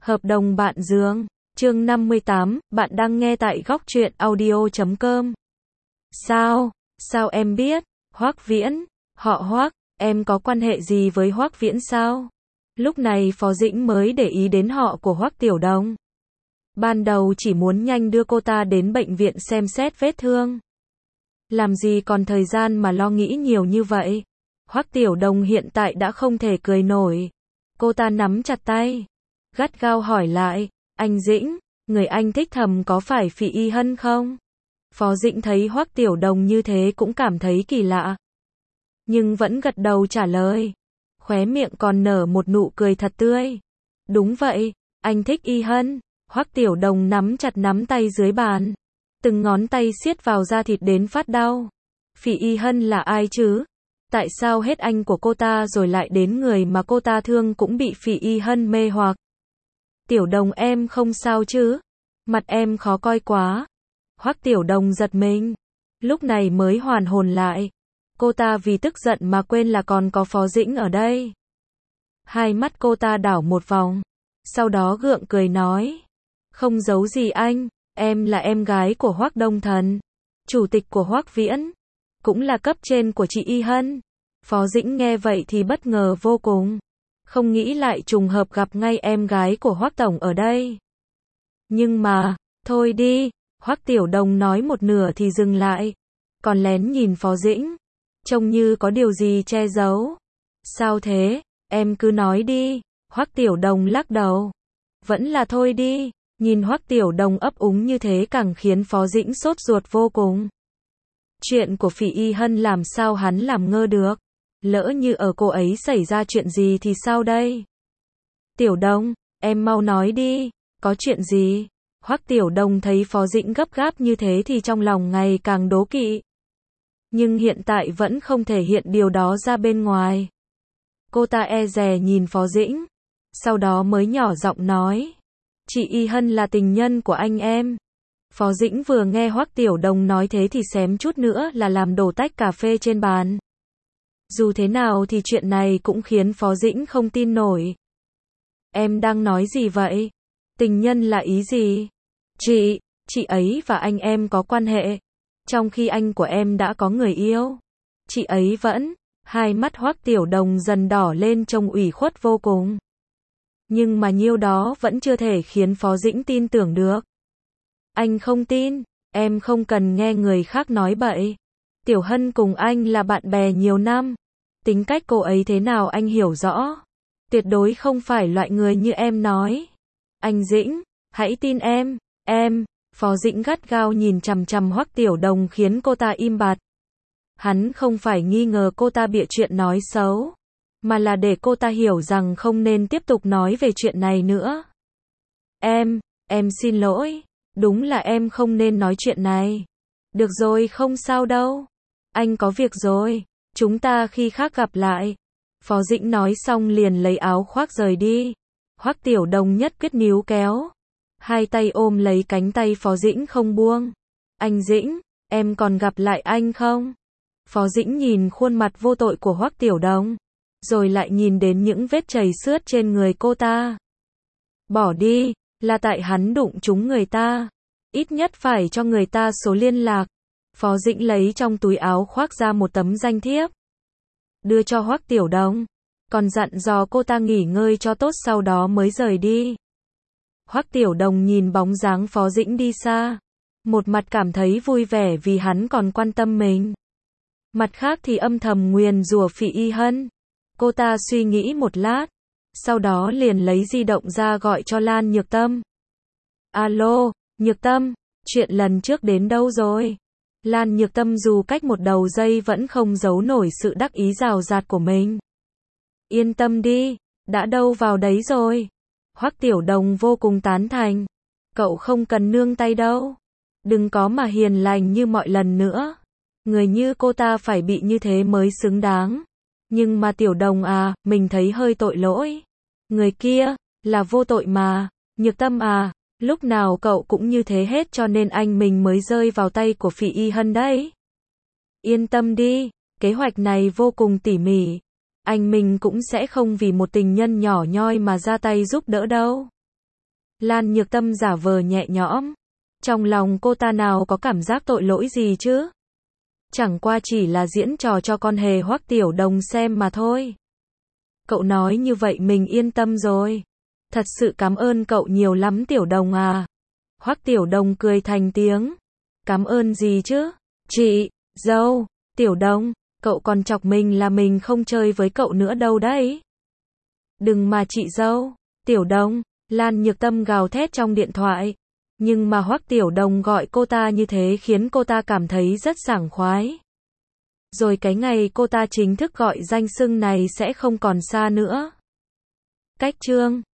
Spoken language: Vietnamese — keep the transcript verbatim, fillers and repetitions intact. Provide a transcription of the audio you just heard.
Hợp đồng bạn giường. Chương năm mươi tám, bạn đang nghe tại góc truyện audio chấm com. Sao? Sao em biết? Hoắc Viễn, họ Hoắc, em có quan hệ gì với Hoắc Viễn sao? Lúc này Phó Dĩnh mới để ý đến họ của Hoắc Tiểu Đồng. Ban đầu chỉ muốn nhanh đưa cô ta đến bệnh viện xem xét vết thương. Làm gì còn thời gian mà lo nghĩ nhiều như vậy? Hoắc Tiểu Đồng hiện tại đã không thể cười nổi. Cô ta nắm chặt tay, gắt gao hỏi lại, anh Dĩnh, người anh thích thầm có phải Phỉ Y Hân không? Phó Dĩnh thấy Hoắc Tiểu Đồng như thế cũng cảm thấy kỳ lạ. Nhưng vẫn gật đầu trả lời. Khóe miệng còn nở một nụ cười thật tươi. Đúng vậy, anh thích Y Hân. Hoắc Tiểu Đồng nắm chặt nắm tay dưới bàn. Từng ngón tay siết vào da thịt đến phát đau. Phỉ Y Hân là ai chứ? Tại sao hết anh của cô ta rồi lại đến người mà cô ta thương cũng bị Phỉ Y Hân mê hoặc? Tiểu Đồng em không sao chứ? Mặt em khó coi quá. Hoắc Tiểu Đồng giật mình. Lúc này mới hoàn hồn lại. Cô ta vì tức giận mà quên là còn có Phó Dĩnh ở đây. Hai mắt cô ta đảo một vòng. Sau đó gượng cười nói. Không giấu gì anh, em là em gái của Hoắc Đông Thần. Chủ tịch của Hoắc Viễn. Cũng là cấp trên của chị Y Hân. Phó Dĩnh nghe vậy thì bất ngờ vô cùng. Không nghĩ lại trùng hợp gặp ngay em gái của Hoắc Tổng ở đây. Nhưng mà, thôi đi, Hoắc Tiểu Đồng nói một nửa thì dừng lại. Còn lén nhìn Phó Dĩnh. Trông như có điều gì che giấu. Sao thế, em cứ nói đi. Hoắc Tiểu Đồng lắc đầu. Vẫn là thôi đi. Nhìn Hoắc Tiểu Đồng ấp úng như thế càng khiến Phó Dĩnh sốt ruột vô cùng. Chuyện của Phỉ Y Hân làm sao hắn làm ngơ được. Lỡ như ở cô ấy xảy ra chuyện gì thì sao đây? Tiểu Đồng, em mau nói đi, có chuyện gì? Hoắc Tiểu Đồng thấy Phó Dĩnh gấp gáp như thế thì trong lòng ngày càng đố kỵ. Nhưng hiện tại vẫn không thể hiện điều đó ra bên ngoài. Cô ta e dè nhìn Phó Dĩnh, sau đó mới nhỏ giọng nói. Chị Y Hân là tình nhân của anh em. Phó Dĩnh vừa nghe Hoắc Tiểu Đồng nói thế thì xém chút nữa là làm đổ tách cà phê trên bàn. Dù thế nào thì chuyện này cũng khiến Phó Dĩnh không tin nổi. Em đang nói gì vậy? Tình nhân là ý gì? Chị, chị ấy và anh em có quan hệ. Trong khi anh của em đã có người yêu. Chị ấy vẫn, hai mắt Hoắc Tiểu Đồng dần đỏ lên trông ủy khuất vô cùng. Nhưng mà nhiêu đó vẫn chưa thể khiến Phó Dĩnh tin tưởng được. Anh không tin, em không cần nghe người khác nói bậy. Tiểu Hân cùng anh là bạn bè nhiều năm. Tính cách cô ấy thế nào anh hiểu rõ. Tuyệt đối không phải loại người như em nói. Anh Dĩnh, hãy tin em, em. Phó Dĩnh gắt gao nhìn chằm chằm Hoắc Tiểu Đồng khiến cô ta im bặt. Hắn không phải nghi ngờ cô ta bịa chuyện nói xấu, mà là để cô ta hiểu rằng không nên tiếp tục nói về chuyện này nữa. Em, em xin lỗi. Đúng là em không nên nói chuyện này. Được rồi, không sao đâu. Anh có việc rồi. Chúng ta khi khác gặp lại. Phó Dĩnh nói xong liền lấy áo khoác rời đi. Hoắc Tiểu Đồng nhất quyết níu kéo. Hai tay ôm lấy cánh tay Phó Dĩnh không buông. Anh Dĩnh, em còn gặp lại anh không? Phó Dĩnh nhìn khuôn mặt vô tội của Hoắc Tiểu Đồng. Rồi lại nhìn đến những vết chảy xước trên người cô ta. Bỏ đi, là tại hắn đụng trúng người ta. Ít nhất phải cho người ta số liên lạc. Phó Dĩnh lấy trong túi áo khoác ra một tấm danh thiếp. Đưa cho Hoắc Tiểu Đồng. Còn dặn dò cô ta nghỉ ngơi cho tốt sau đó mới rời đi. Hoắc Tiểu Đồng nhìn bóng dáng Phó Dĩnh đi xa. Một mặt cảm thấy vui vẻ vì hắn còn quan tâm mình. Mặt khác thì âm thầm nguyền rủa Phỉ Y Hân. Cô ta suy nghĩ một lát. Sau đó liền lấy di động ra gọi cho Lan Nhược Tâm. Alo, Nhược Tâm, chuyện lần trước đến đâu rồi? Lan Nhược Tâm dù cách một đầu dây vẫn không giấu nổi sự đắc ý rào rạt của mình. Yên tâm đi, đã đâu vào đấy rồi. Hoắc Tiểu Đồng vô cùng tán thành. Cậu không cần nương tay đâu. Đừng có mà hiền lành như mọi lần nữa. Người như cô ta phải bị như thế mới xứng đáng. Nhưng mà Tiểu Đồng à, mình thấy hơi tội lỗi. Người kia, là vô tội mà. Nhược Tâm à, lúc nào cậu cũng như thế hết cho nên anh mình mới rơi vào tay của Phỉ Y Hân đấy. Yên tâm đi, kế hoạch này vô cùng tỉ mỉ. Anh mình cũng sẽ không vì một tình nhân nhỏ nhoi mà ra tay giúp đỡ đâu. Lan Nhược Tâm giả vờ nhẹ nhõm. Trong lòng cô ta nào có cảm giác tội lỗi gì chứ? Chẳng qua chỉ là diễn trò cho con hề Hoắc Tiểu Đồng xem mà thôi. Cậu nói như vậy mình yên tâm rồi. Thật sự cảm ơn cậu nhiều lắm Tiểu Đồng à. Hoắc Tiểu Đồng cười thành tiếng. Cảm ơn gì chứ? Chị, dâu, Tiểu Đồng, cậu còn chọc mình là mình không chơi với cậu nữa đâu đấy. Đừng mà chị dâu, Tiểu Đồng, Lan Nhược Tâm gào thét trong điện thoại. Nhưng mà Hoắc Tiểu Đồng gọi cô ta như thế khiến cô ta cảm thấy rất sảng khoái. Rồi cái ngày cô ta chính thức gọi danh xưng này sẽ không còn xa nữa. Cách chương